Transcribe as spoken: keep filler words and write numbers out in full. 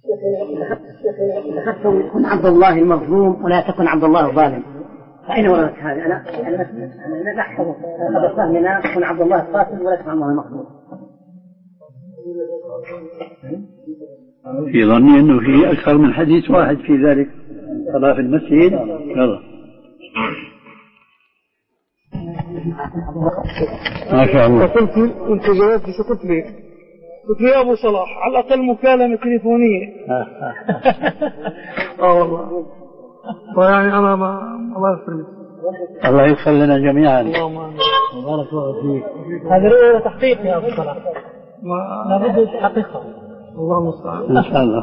ذكرتم كن عبد الله المظلوم ولا تكن عبد الله الظالم، فأين وردت هذه؟ أنا أنا نحفظ هذا فهمنا كن عبد الله القاتل ولا تكن عبد الله المظلوم. في ظني أنه في أكثر من حديث واحد في ذلك. صلاة في المسجد يلا ما شاء الله. فقلت أنت جوابت فقلت لي قلت لي يا أبو صلاح على الأقل مكالمة تليفونية. آه والله ويعني أنا ما الله يغفر الله يغفر لنا جميعا. بارك الله فيك. هذه رؤية تحقيق يا أبو صلاح، ما لابد تحققها. الله المستعان إن شاء الله.